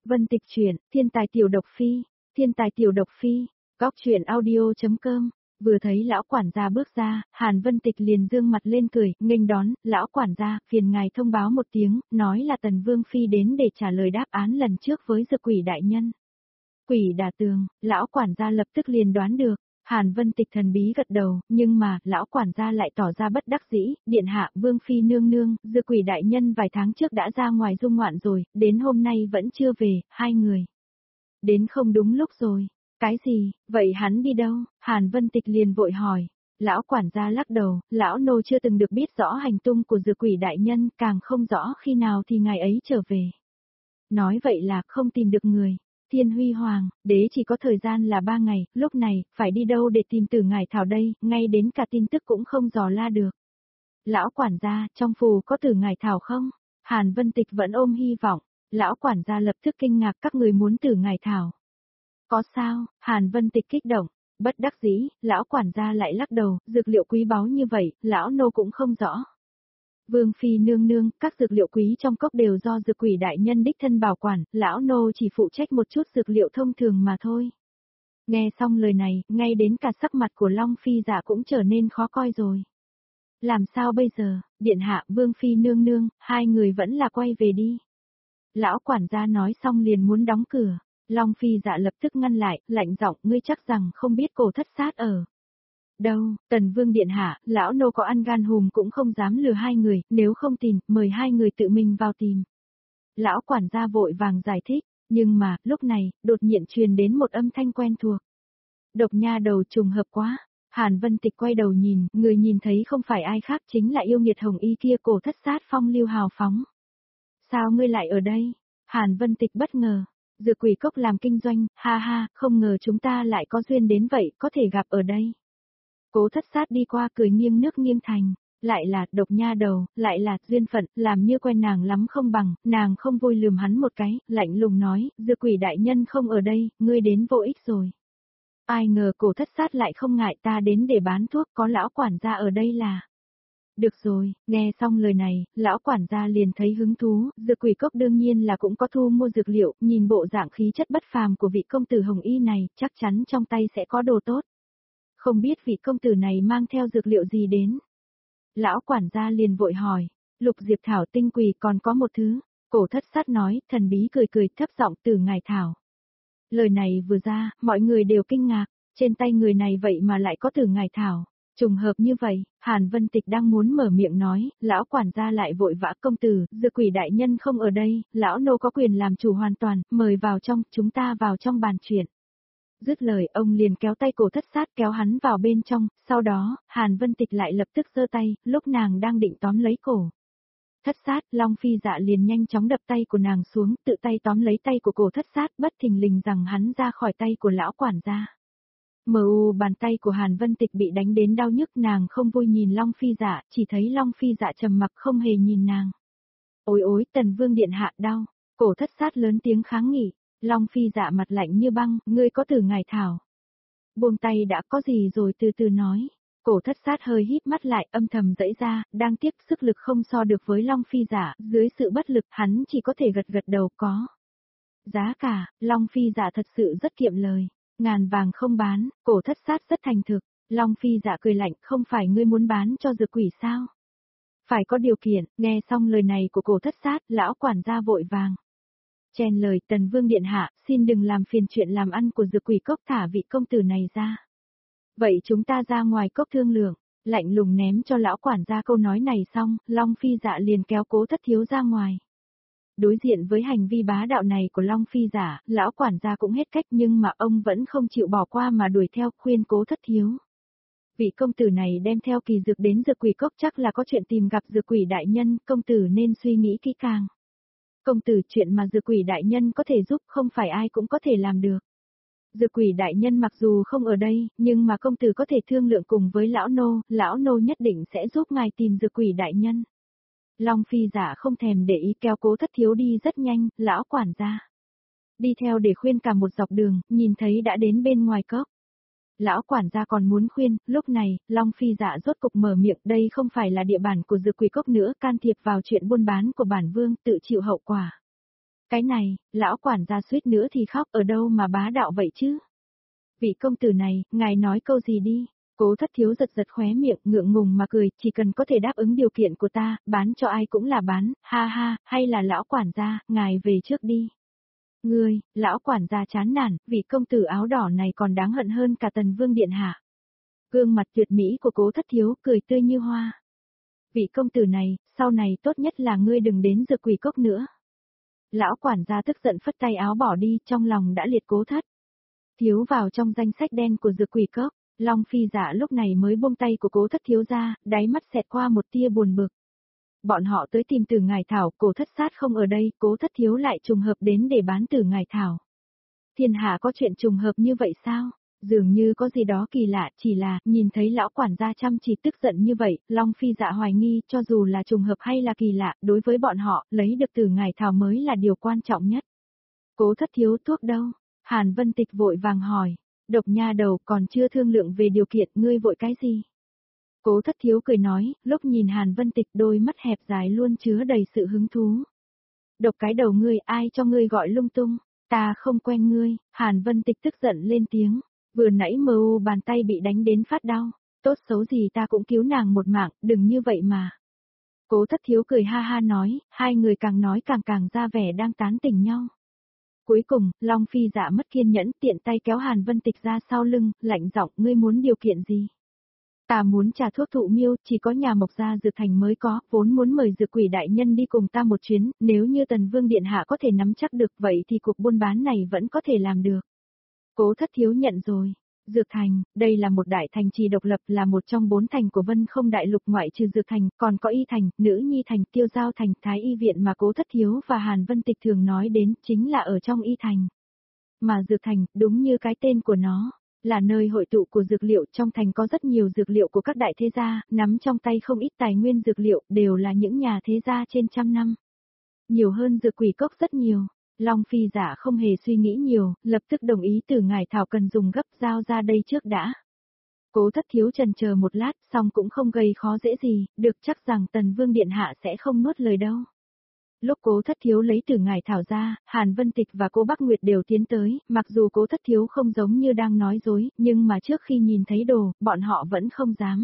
Vân Tịch truyện, Thiên tài tiểu độc phi, Thiên tài tiểu độc phi, góc truyện audio.com. Vừa thấy lão quản gia bước ra, Hàn Vân Tịch liền dương mặt lên cười, nghênh đón, lão quản gia, phiền ngài thông báo một tiếng, nói là Tần Vương Phi đến để trả lời đáp án lần trước với Dược Quỷ đại nhân. Quỷ đả tường, lão quản gia lập tức liền đoán được. Hàn Vân Tịch thần bí gật đầu, nhưng mà, lão quản gia lại tỏ ra bất đắc dĩ, điện hạ, Vương Phi nương nương, Dược Quỷ đại nhân vài tháng trước đã ra ngoài dung ngoạn rồi, đến hôm nay vẫn chưa về, hai người. Đến không đúng lúc rồi. Cái gì, vậy hắn đi đâu? Hàn Vân Tịch liền vội hỏi. Lão quản gia lắc đầu, lão nô chưa từng được biết rõ hành tung của Dược Quỷ đại nhân, càng không rõ khi nào thì ngài ấy trở về. Nói vậy là không tìm được người. Thiên Huy Hoàng, đế chỉ có thời gian là 3 ngày, lúc này, phải đi đâu để tìm Tử Ngải Thảo đây, ngay đến cả tin tức cũng không dò la được. Lão quản gia, trong phù có Tử Ngải Thảo không? Hàn Vân Tịch vẫn ôm hy vọng. Lão quản gia lập tức kinh ngạc, các người muốn Tử Ngải Thảo. Có sao? Hàn Vân Tịch kích động. Bất đắc dĩ, lão quản gia lại lắc đầu, dược liệu quý báu như vậy, lão nô cũng không rõ. Vương Phi nương nương, các dược liệu quý trong cốc đều do Dược Quỷ đại nhân đích thân bảo quản, lão nô chỉ phụ trách một chút dược liệu thông thường mà thôi. Nghe xong lời này, ngay đến cả sắc mặt của Long Phi Dạ cũng trở nên khó coi rồi. Làm sao bây giờ, điện hạ, Vương Phi nương nương, hai người vẫn là quay về đi. Lão quản gia nói xong liền muốn đóng cửa. Long Phi Dạ lập tức ngăn lại, lạnh giọng, ngươi chắc rằng không biết Cổ Thất Sát ở đâu. Tần Vương điện hạ, lão nô có ăn gan hùm cũng không dám lừa hai người, nếu không tìm, mời hai người tự mình vào tìm. Lão quản gia vội vàng giải thích, nhưng mà, lúc này, đột nhiên truyền đến một âm thanh quen thuộc. Độc nha đầu, trùng hợp quá. Hàn Vân Tịch quay đầu nhìn, người nhìn thấy không phải ai khác chính là yêu nghiệt hồng y kia, Cổ Thất Sát phong lưu hào phóng. Sao ngươi lại ở đây? Hàn Vân Tịch bất ngờ. Dược Quỷ cốc làm kinh doanh, ha ha, không ngờ chúng ta lại có duyên đến vậy, có thể gặp ở đây. Cố Thất Sát đi qua cười nghiêng nước nghiêng thành, lại là, độc nha đầu, lại là, duyên phận, làm như quen nàng lắm không bằng, nàng không vui lườm hắn một cái, lạnh lùng nói, Dược Quỷ đại nhân không ở đây, ngươi đến vô ích rồi. Ai ngờ Cổ Thất Sát lại không ngại ta đến để bán thuốc, có lão quản gia ở đây là. Được rồi, nghe xong lời này, lão quản gia liền thấy hứng thú, Dược Quỷ cốc đương nhiên là cũng có thu mua dược liệu, nhìn bộ dạng khí chất bất phàm của vị công tử hồng y này, chắc chắn trong tay sẽ có đồ tốt. Không biết vị công tử này mang theo dược liệu gì đến. Lão quản gia liền vội hỏi, lục diệp thảo tinh quỳ còn có một thứ. Cổ Thất Sát nói, thần bí cười cười thấp giọng, Tử Ngải Thảo. Lời này vừa ra, mọi người đều kinh ngạc, trên tay người này vậy mà lại có Tử Ngải Thảo. Trùng hợp như vậy, Hàn Vân Tịch đang muốn mở miệng nói, lão quản gia lại vội vã, công tử, Dược Quỷ đại nhân không ở đây, lão nô có quyền làm chủ hoàn toàn, mời vào trong, chúng ta vào trong bàn chuyện. Dứt lời, ông liền kéo tay Cổ Thất Sát kéo hắn vào bên trong, sau đó, Hàn Vân Tịch lại lập tức giơ tay, lúc nàng đang định tóm lấy cổ Thất Sát, Long Phi Dạ liền nhanh chóng đập tay của nàng xuống, tự tay tóm lấy tay của Cổ Thất Sát, bất thình lình rằng hắn ra khỏi tay của lão quản gia. Bàn tay của Hàn Vân Tịch bị đánh đến đau nhức, nàng không vui nhìn Long Phi Dạ, chỉ thấy Long Phi Dạ trầm mặc không hề nhìn nàng. Ôi ôi, Tần Vương điện hạ đau. Cổ Thất Sát lớn tiếng kháng nghị. Long Phi Dạ mặt lạnh như băng, ngươi có Tử Ngải Thảo. Buông tay đã, có gì rồi từ từ nói. Cổ Thất Sát hơi híp mắt lại, âm thầm dãy ra, đang tiếc sức lực không so được với Long Phi Dạ, dưới sự bất lực hắn chỉ có thể gật gật đầu có. Giá cả, Long Phi Dạ thật sự rất kiệm lời. Ngàn vàng không bán, Cổ Thất Sát rất thành thực. Long Phi Dạ cười lạnh, không phải ngươi muốn bán cho Dược Quỷ sao? Phải có điều kiện. Nghe xong lời này của Cổ Thất Sát, lão quản gia vội vàng chen lời, Tần Vương điện hạ, xin đừng làm phiền chuyện làm ăn của Dược Quỷ cốc, thả vị công tử này ra. Vậy chúng ta ra ngoài cốc thương lượng. Lạnh lùng ném cho lão quản gia câu nói này xong, Long Phi Dạ liền kéo Cố Thất Thiếu ra ngoài. Đối diện với hành vi bá đạo này của Long Phi Dạ, lão quản gia cũng hết cách, nhưng mà ông vẫn không chịu bỏ qua mà đuổi theo, khuyên Cố Thất Thiếu. Vị công tử này đem theo kỳ dược đến Dược Quỷ cốc, chắc là có chuyện tìm gặp Dược Quỷ đại nhân, công tử nên suy nghĩ kỹ càng. Công tử, chuyện mà Dược Quỷ đại nhân có thể giúp không phải ai cũng có thể làm được. Dược Quỷ đại nhân mặc dù không ở đây, nhưng mà công tử có thể thương lượng cùng với lão nô nhất định sẽ giúp ngài tìm Dược Quỷ đại nhân. Long Phi Dạ không thèm để ý, kéo Cố Thất Thiếu đi rất nhanh, lão quản gia đi theo để khuyên cả một dọc đường, nhìn thấy đã đến bên ngoài cốc. Lão quản gia còn muốn khuyên, lúc này, Long Phi Dạ rốt cục mở miệng, đây không phải là địa bàn của Dược Quỷ cốc nữa, can thiệp vào chuyện buôn bán của bản vương, tự chịu hậu quả. Cái này, lão quản gia suýt nữa thì khóc, ở đâu mà bá đạo vậy chứ? Vị công tử này, ngài nói câu gì đi? Cố Thất Thiếu giật giật khóe miệng, ngượng ngùng mà cười, chỉ cần có thể đáp ứng điều kiện của ta, bán cho ai cũng là bán, ha ha, hay là lão quản gia, ngài về trước đi. Ngươi, lão quản gia chán nản, vị công tử áo đỏ này còn đáng hận hơn cả Tần Vương điện hạ. Gương mặt tuyệt mỹ của Cố Thất Thiếu cười tươi như hoa. Vị công tử này, sau này tốt nhất là ngươi đừng đến Dược Quỷ Cốc nữa. Lão quản gia tức giận phất tay áo bỏ đi, trong lòng đã liệt Cố Thất Thiếu vào trong danh sách đen của Dược Quỷ Cốc. Long Phi Dạ lúc này mới buông tay của Cố Thất Thiếu ra, đáy mắt xẹt qua một tia buồn bực. Bọn họ tới tìm Tử Ngải Thảo, Cố Thất Sát không ở đây, Cố Thất Thiếu lại trùng hợp đến để bán Tử Ngải Thảo. Thiên hạ có chuyện trùng hợp như vậy sao? Dường như có gì đó kỳ lạ, chỉ là, nhìn thấy lão quản gia chăm chỉ tức giận như vậy, Long Phi Dạ hoài nghi, cho dù là trùng hợp hay là kỳ lạ, đối với bọn họ, lấy được Tử Ngải Thảo mới là điều quan trọng nhất. Cố Thất Thiếu thuốc đâu? Hàn Vân Tịch vội vàng hỏi. Độc nha đầu, còn chưa thương lượng về điều kiện, ngươi vội cái gì? Cố Thất Thiếu cười nói, lúc nhìn Hàn Vân Tịch đôi mắt hẹp dài luôn chứa đầy sự hứng thú. Độc cái đầu ngươi, ai cho ngươi gọi lung tung? Ta không quen ngươi. Hàn Vân Tịch tức giận lên tiếng. Vừa nãy mơ bàn tay bị đánh đến phát đau. Tốt xấu gì ta cũng cứu nàng một mạng, đừng như vậy mà. Cố Thất Thiếu cười ha ha nói, hai người càng nói càng ra vẻ đang tán tỉnh nhau. Cuối cùng, Long Phi Dạ mất kiên nhẫn, tiện tay kéo Hàn Vân Tịch ra sau lưng, lạnh giọng, ngươi muốn điều kiện gì? Ta muốn trả thuốc thụ miêu, chỉ có nhà Mộc Gia Dược Thành mới có, vốn muốn mời Dược Quỷ đại nhân đi cùng ta một chuyến, nếu như Tần Vương điện hạ có thể nắm chắc được vậy thì cuộc buôn bán này vẫn có thể làm được. Cố Thất Thiếu nhận rồi. Dược Thành, đây là một đại thành trì độc lập, là một trong 4 thành của Vân Không Đại Lục, ngoại trừ Dược Thành, còn có Y Thành, Nữ Nhi Thành, Tiêu Giao Thành, Thái Y Viện mà Cố Thất Thiếu và Hàn Vân Tịch thường nói đến, chính là ở trong Y Thành. Mà Dược Thành, đúng như cái tên của nó, là nơi hội tụ của dược liệu, trong thành có rất nhiều dược liệu của các đại thế gia, nắm trong tay không ít tài nguyên dược liệu, đều là những nhà thế gia trên trăm năm. Nhiều hơn Dược Quỷ Cốc rất nhiều. Long Phi Dạ không hề suy nghĩ nhiều, lập tức đồng ý Tử Ngải Thảo cần dùng gấp, giao ra đây trước đã. Cố Thất Thiếu chần chờ một lát, xong cũng không gây khó dễ gì, được chắc rằng Tần Vương điện hạ sẽ không nuốt lời đâu. Lúc Cố Thất Thiếu lấy Tử Ngải Thảo ra, Hàn Vân Tịch và cô Bắc Nguyệt đều tiến tới, mặc dù Cố Thất Thiếu không giống như đang nói dối, nhưng mà trước khi nhìn thấy đồ, bọn họ vẫn không dám.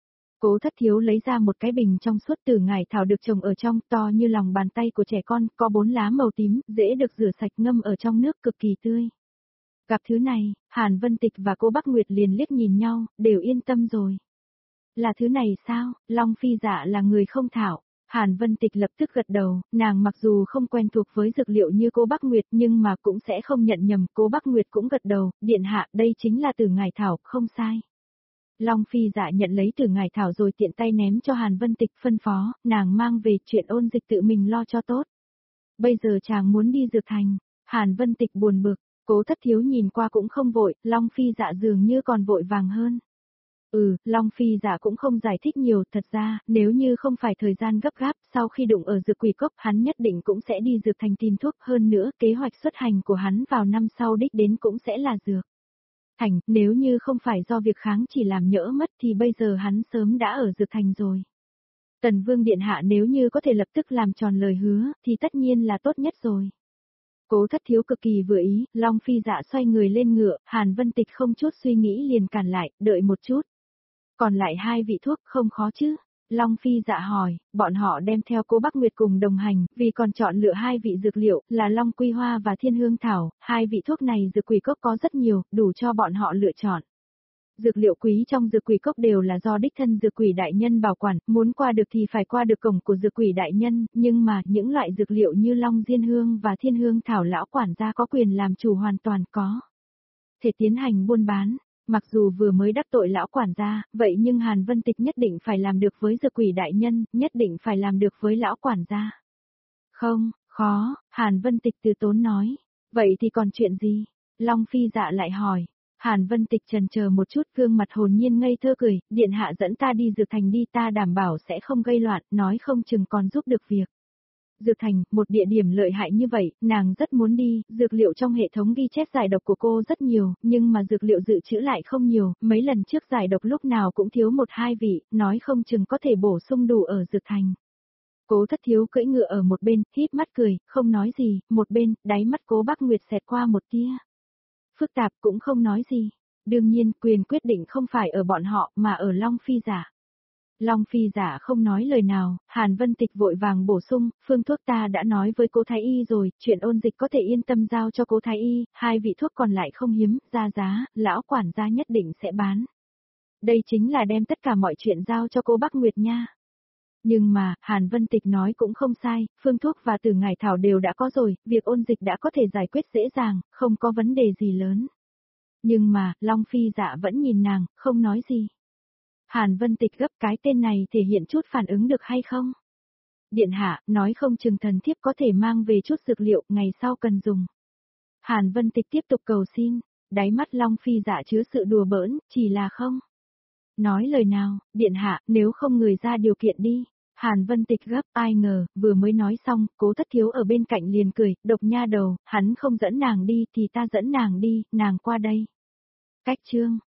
Cố Thất Thiếu lấy ra một cái bình trong suốt Tử Ngải Thảo được trồng ở trong, to như lòng bàn tay của trẻ con, có 4 lá màu tím, dễ được rửa sạch, ngâm ở trong nước, cực kỳ tươi. Gặp thứ này, Hàn Vân Tịch và cô Bắc Nguyệt liền liếc nhìn nhau, đều yên tâm rồi. Là thứ này sao? Long Phi Dạ là người không thạo. Hàn Vân Tịch lập tức gật đầu, nàng mặc dù không quen thuộc với dược liệu như cô Bắc Nguyệt nhưng mà cũng sẽ không nhận nhầm, cô Bắc Nguyệt cũng gật đầu, điện hạ, đây chính là Tử Ngải Thảo, không sai. Long Phi Dạ nhận lấy Tử Ngải Thảo rồi tiện tay ném cho Hàn Vân Tịch, phân phó, nàng mang về, chuyện ôn dịch tự mình lo cho tốt. Bây giờ chàng muốn đi Dược Thành. Hàn Vân Tịch buồn bực, Cố Thất Thiếu nhìn qua cũng không vội, Long Phi Dạ dường như còn vội vàng hơn. Long Phi Dạ cũng không giải thích nhiều, thật ra, nếu như không phải thời gian gấp gáp, sau khi đụng ở Dược Quỷ Cốc, hắn nhất định cũng sẽ đi Dược Thành tìm thuốc, hơn nữa, kế hoạch xuất hành của hắn vào năm sau đích đến cũng sẽ là Dược Thành, nếu như không phải do việc kháng chỉ làm nhỡ mất thì bây giờ hắn sớm đã ở Dược Thành rồi. Tần Vương điện hạ nếu như có thể lập tức làm tròn lời hứa, thì tất nhiên là tốt nhất rồi. Cố Thất Thiếu cực kỳ vừa ý, Long Phi Dạ xoay người lên ngựa, Hàn Vân Tịch không chút suy nghĩ liền cản lại, đợi một chút. Còn lại 2 vị thuốc không khó chứ? Long Phi Dạ hỏi, bọn họ đem theo cô Bắc Nguyệt cùng đồng hành, vì còn chọn lựa 2 vị dược liệu, là Long Quy Hoa và Thiên Hương Thảo, 2 vị thuốc này Dược Quỷ Cốc có rất nhiều, đủ cho bọn họ lựa chọn. Dược liệu quý trong Dược Quỷ Cốc đều là do đích thân Dược Quỷ đại nhân bảo quản, muốn qua được thì phải qua được cổng của Dược Quỷ đại nhân, nhưng mà những loại dược liệu như Long Diên Hương và Thiên Hương Thảo lão quản gia có quyền làm chủ hoàn toàn có thể tiến hành buôn bán. Mặc dù vừa mới đắc tội lão quản gia, vậy nhưng Hàn Vân Tịch nhất định phải làm được với Dược Quỷ đại nhân, nhất định phải làm được với lão quản gia. Không, khó, Hàn Vân Tịch từ tốn nói. Vậy thì còn chuyện gì? Long Phi Dạ lại hỏi. Hàn Vân Tịch chần chờ một chút, gương mặt hồn nhiên ngây thơ cười, điện hạ dẫn ta đi Dược Thành đi, ta đảm bảo sẽ không gây loạn, nói không chừng còn giúp được việc. Dược Thành, một địa điểm lợi hại như vậy, nàng rất muốn đi, dược liệu trong hệ thống ghi chép giải độc của cô rất nhiều, nhưng mà dược liệu dự trữ lại không nhiều, mấy lần trước giải độc lúc nào cũng thiếu 1-2 vị, nói không chừng có thể bổ sung đủ ở Dược Thành. Cố Thất Thiếu cưỡi ngựa ở một bên, híp mắt cười, không nói gì, một bên, đáy mắt Cố Bắc Nguyệt xẹt qua một tia phức tạp, cũng không nói gì. Đương nhiên, quyền quyết định không phải ở bọn họ, mà ở Long Phi giả. Long Phi giả không nói lời nào, Hàn Vân Tịch vội vàng bổ sung, phương thuốc ta đã nói với Cố Thái Y rồi, chuyện ôn dịch có thể yên tâm giao cho Cố Thái Y, 2 vị thuốc còn lại không hiếm, ra giá, lão quản gia nhất định sẽ bán. Đây chính là đem tất cả mọi chuyện giao cho Cố Bắc Nguyệt nha. Nhưng mà, Hàn Vân Tịch nói cũng không sai, phương thuốc và từ ngải thảo đều đã có rồi, việc ôn dịch đã có thể giải quyết dễ dàng, không có vấn đề gì lớn. Nhưng mà, Long Phi dạ vẫn nhìn nàng, không nói gì. Hàn Vân Tịch gấp cái tên này thể hiện chút phản ứng được hay không? Điện hạ, nói không chừng thần thiếp có thể mang về chút dược liệu, ngày sau cần dùng. Hàn Vân Tịch tiếp tục cầu xin, đáy mắt Long Phi dạ chứa sự đùa bỡn, chỉ là không. Nói lời nào, điện hạ, nếu không người ra điều kiện đi. Hàn Vân Tịch gấp, ai ngờ, vừa mới nói xong, Cố Thất Thiếu ở bên cạnh liền cười, độc nha đầu, hắn không dẫn nàng đi thì ta dẫn nàng đi, nàng qua đây. Cách chương.